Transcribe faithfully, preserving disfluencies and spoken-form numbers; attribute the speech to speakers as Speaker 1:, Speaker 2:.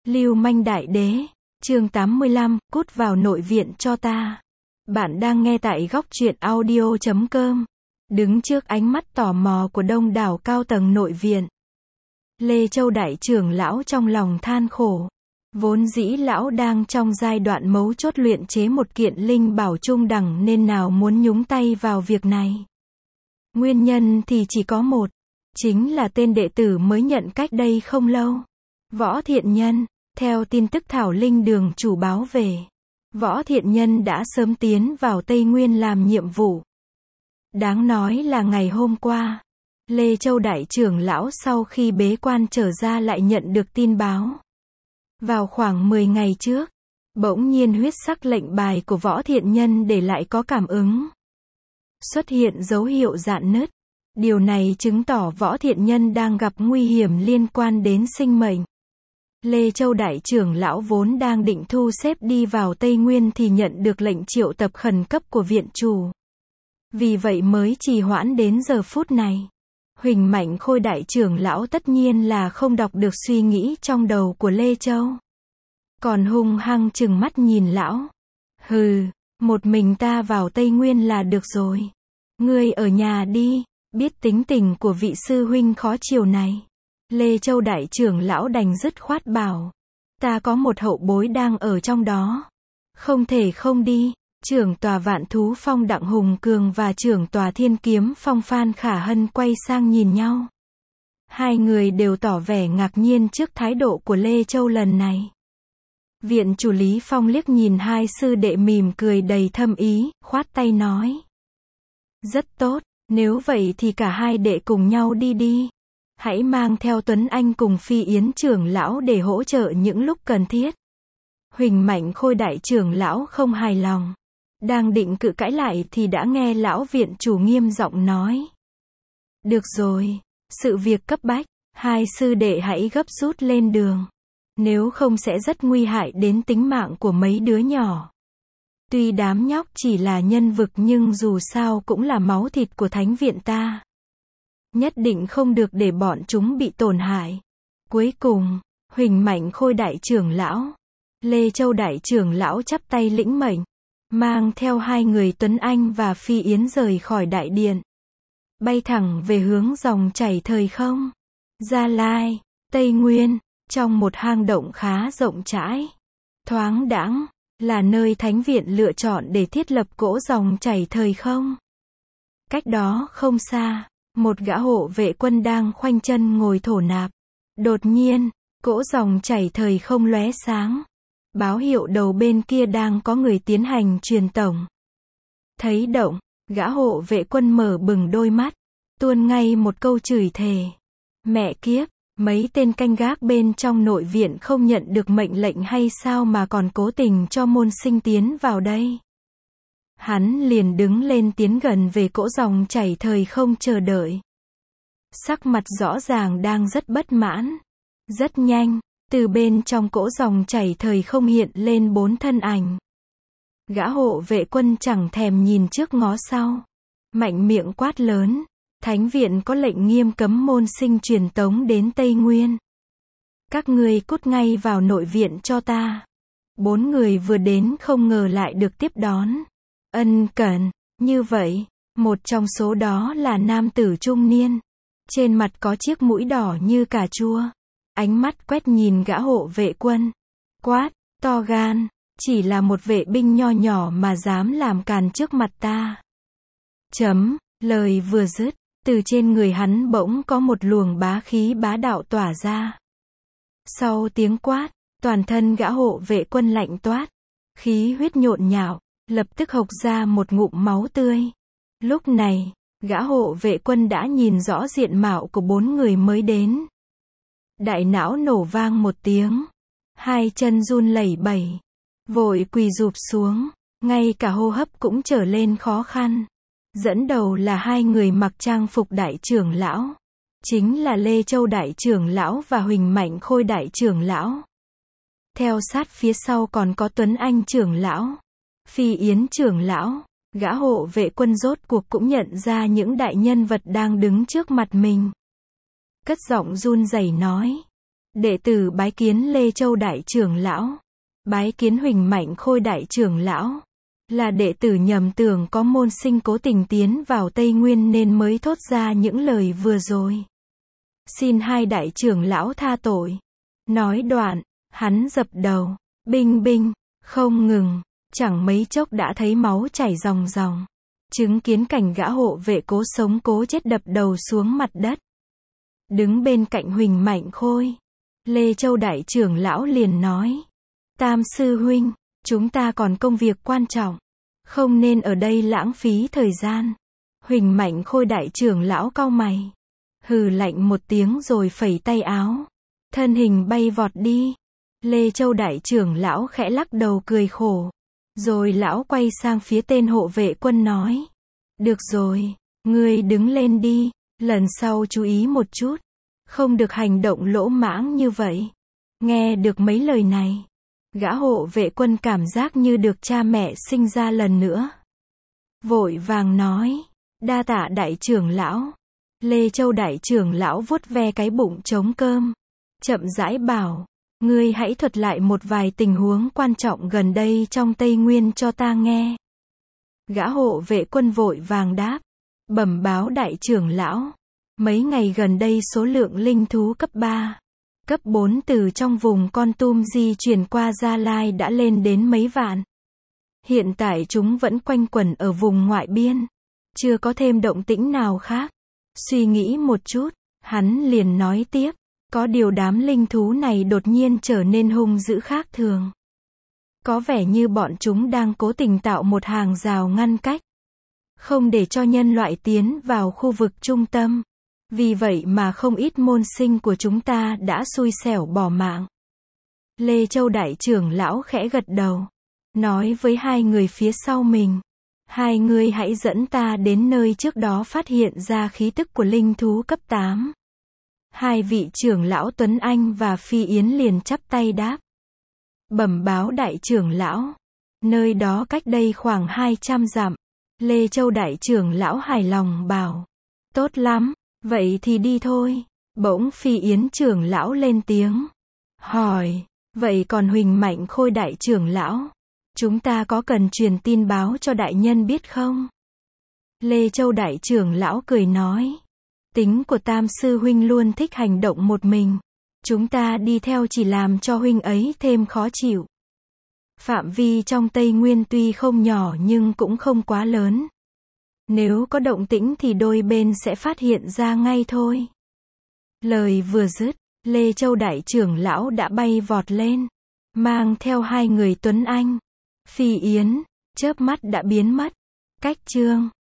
Speaker 1: Lưu manh đại đế, chương tám mươi lăm, cút vào nội viện cho ta. Bạn đang nghe tại góc truyện audio chấm com. Đứng trước ánh mắt tò mò của đông đảo cao tầng nội viện, Lê Châu đại trưởng lão trong lòng than khổ. Vốn dĩ lão đang trong giai đoạn mấu chốt luyện chế một kiện linh bảo trung đẳng nên nào muốn nhúng tay vào việc này. Nguyên nhân thì chỉ có một, chính là tên đệ tử mới nhận cách đây không lâu. Võ Thiện Nhân, theo tin tức Thảo Linh Đường chủ báo về, Võ Thiện Nhân đã sớm tiến vào Tây Nguyên làm nhiệm vụ. Đáng nói là ngày hôm qua, Lê Châu đại trưởng lão sau khi bế quan trở ra lại nhận được tin báo. Vào khoảng mười ngày trước, bỗng nhiên huyết sắc lệnh bài của Võ Thiện Nhân để lại có cảm ứng. Xuất hiện dấu hiệu rạn nứt. Điều này chứng tỏ Võ Thiện Nhân đang gặp nguy hiểm liên quan đến sinh mệnh. Lê Châu đại trưởng lão vốn đang định thu xếp đi vào Tây Nguyên thì nhận được lệnh triệu tập khẩn cấp của viện chủ. Vì vậy mới trì hoãn đến giờ phút này. Huỳnh Mạnh Khôi đại trưởng lão tất nhiên là không đọc được suy nghĩ trong đầu của Lê Châu. Còn hung hăng trừng mắt nhìn lão. Hừ, một mình ta vào Tây Nguyên là được rồi. Ngươi ở nhà đi, biết tính tình của vị sư huynh khó chiều này. Lê Châu đại trưởng lão đành dứt khoát bảo. Ta có một hậu bối đang ở trong đó. Không thể không đi. Trưởng tòa Vạn Thú Phong Đặng Hùng Cường và trưởng tòa Thiên Kiếm Phong Phan Khả Hân quay sang nhìn nhau. Hai người đều tỏ vẻ ngạc nhiên trước thái độ của Lê Châu lần này. Viện chủ Lý Phong liếc nhìn hai sư đệ mỉm cười đầy thâm ý, khoát tay nói. Rất tốt, nếu vậy thì cả hai đệ cùng nhau đi đi. Hãy mang theo Tuấn Anh cùng Phi Yến trưởng lão để hỗ trợ những lúc cần thiết. Huỳnh Mạnh Khôi đại trưởng lão không hài lòng. Đang định cự cãi lại thì đã nghe lão viện chủ nghiêm giọng nói. Được rồi, sự việc cấp bách, hai sư đệ hãy gấp rút lên đường. Nếu không sẽ rất nguy hại đến tính mạng của mấy đứa nhỏ. Tuy đám nhóc chỉ là nhân vực nhưng dù sao cũng là máu thịt của thánh viện ta. Nhất định không được để bọn chúng bị tổn hại. Cuối cùng, Huỳnh Mạnh Khôi đại trưởng lão, Lê Châu đại trưởng lão chắp tay lĩnh mệnh, mang theo hai người Tuấn Anh và Phi Yến rời khỏi đại điện. Bay thẳng về hướng dòng chảy thời không. Gia Lai, Tây Nguyên, trong một hang động khá rộng rãi, thoáng đãng, là nơi thánh viện lựa chọn để thiết lập cỗ dòng chảy thời không. Cách đó không xa, một gã hộ vệ quân đang khoanh chân ngồi thổ nạp. Đột nhiên, cỗ dòng chảy thời không lóe sáng. Báo hiệu đầu bên kia đang có người tiến hành truyền tổng. Thấy động, gã hộ vệ quân mở bừng đôi mắt, tuôn ngay một câu chửi thề. Mẹ kiếp, mấy tên canh gác bên trong nội viện không nhận được mệnh lệnh hay sao mà còn cố tình cho môn sinh tiến vào đây. Hắn liền đứng lên tiến gần về cỗ dòng chảy thời không chờ đợi. Sắc mặt rõ ràng đang rất bất mãn. Rất nhanh, từ bên trong cỗ dòng chảy thời không hiện lên bốn thân ảnh. Gã hộ vệ quân chẳng thèm nhìn trước ngó sau. Mạnh miệng quát lớn. Thánh viện có lệnh nghiêm cấm môn sinh truyền tống đến Tây Nguyên. Các ngươi cút ngay vào nội viện cho ta. Bốn người vừa đến không ngờ lại được tiếp đón. Ân cần, như vậy, một trong số đó là nam tử trung niên. Trên mặt có chiếc mũi đỏ như cà chua. Ánh mắt quét nhìn gã hộ vệ quân. Quát, to gan, chỉ là một vệ binh nho nhỏ mà dám làm càn trước mặt ta. Chấm, lời vừa dứt, từ trên người hắn bỗng có một luồng bá khí bá đạo tỏa ra. Sau tiếng quát, toàn thân gã hộ vệ quân lạnh toát. Khí huyết nhộn nhạo, lập tức hộc ra một ngụm máu tươi. Lúc này, gã hộ vệ quân đã nhìn rõ diện mạo của bốn người mới đến. Đại não nổ vang một tiếng. Hai chân run lẩy bẩy. Vội quỳ rụp xuống. Ngay cả hô hấp cũng trở lên khó khăn. Dẫn đầu là hai người mặc trang phục đại trưởng lão. Chính là Lê Châu đại trưởng lão và Huỳnh Mạnh Khôi đại trưởng lão. Theo sát phía sau còn có Tuấn Anh trưởng lão, Phi Yến trưởng lão. Gã hộ vệ quân rốt cuộc cũng nhận ra những đại nhân vật đang đứng trước mặt mình. Cất giọng run rẩy nói. Đệ tử bái kiến Lê Châu đại trưởng lão. Bái kiến Huỳnh Mạnh Khôi đại trưởng lão. Là đệ tử nhầm tưởng có môn sinh cố tình tiến vào Tây Nguyên nên mới thốt ra những lời vừa rồi. Xin hai đại trưởng lão tha tội. Nói đoạn, hắn dập đầu, binh binh, không ngừng, chẳng mấy chốc đã thấy máu chảy ròng ròng. Chứng kiến cảnh gã hộ vệ cố sống cố chết đập đầu xuống mặt đất. Đứng bên cạnh Huỳnh Mạnh Khôi, Lê Châu đại trưởng lão liền nói: Tam sư huynh, chúng ta còn công việc quan trọng, không nên ở đây lãng phí thời gian. Huỳnh Mạnh Khôi đại trưởng lão cau mày, hừ lạnh một tiếng rồi phẩy tay áo, thân hình bay vọt đi. Lê Châu đại trưởng lão khẽ lắc đầu cười khổ, rồi lão quay sang phía tên hộ vệ quân nói: Được rồi, ngươi đứng lên đi, lần sau chú ý một chút, không được hành động lỗ mãng như vậy. Nghe được mấy lời này, gã hộ vệ quân cảm giác như được cha mẹ sinh ra lần nữa. Vội vàng nói: Đa tạ đại trưởng lão. Lê Châu đại trưởng lão vuốt ve cái bụng trống cơm, chậm rãi bảo: Ngươi hãy thuật lại một vài tình huống quan trọng gần đây trong Tây Nguyên cho ta nghe. Gã hộ vệ quân vội vàng đáp: Bẩm báo đại trưởng lão, mấy ngày gần đây số lượng linh thú cấp ba, cấp bốn từ trong vùng Kon Tum di chuyển qua Gia Lai đã lên đến mấy vạn. Hiện tại chúng vẫn quanh quẩn ở vùng ngoại biên, chưa có thêm động tĩnh nào khác. Suy nghĩ một chút, hắn liền nói tiếp: Có điều đám linh thú này đột nhiên trở nên hung dữ khác thường. Có vẻ như bọn chúng đang cố tình tạo một hàng rào ngăn cách, không để cho nhân loại tiến vào khu vực trung tâm. Vì vậy mà không ít môn sinh của chúng ta đã xui xẻo bỏ mạng. Lê Châu đại trưởng lão khẽ gật đầu, nói với hai người phía sau mình: Hai người hãy dẫn ta đến nơi trước đó phát hiện ra khí tức của linh thú cấp tám. Hai vị trưởng lão Tuấn Anh và Phi Yến liền chắp tay đáp: Bẩm báo đại trưởng lão, nơi đó cách đây khoảng hai trăm dặm. Lê Châu đại trưởng lão hài lòng bảo: Tốt lắm, vậy thì đi thôi. Bỗng Phi Yến trưởng lão lên tiếng, hỏi: Vậy còn Huỳnh Mạnh Khôi đại trưởng lão, chúng ta có cần truyền tin báo cho đại nhân biết không? Lê Châu đại trưởng lão cười nói: Tính của Tam sư huynh luôn thích hành động một mình, chúng ta đi theo chỉ làm cho huynh ấy thêm khó chịu. Phạm vi trong Tây Nguyên tuy không nhỏ nhưng cũng không quá lớn. Nếu có động tĩnh thì đôi bên sẽ phát hiện ra ngay thôi. Lời vừa dứt, Lê Châu đại trưởng lão đã bay vọt lên, mang theo hai người Tuấn Anh, Phi Yến, chớp mắt đã biến mất. Cách chương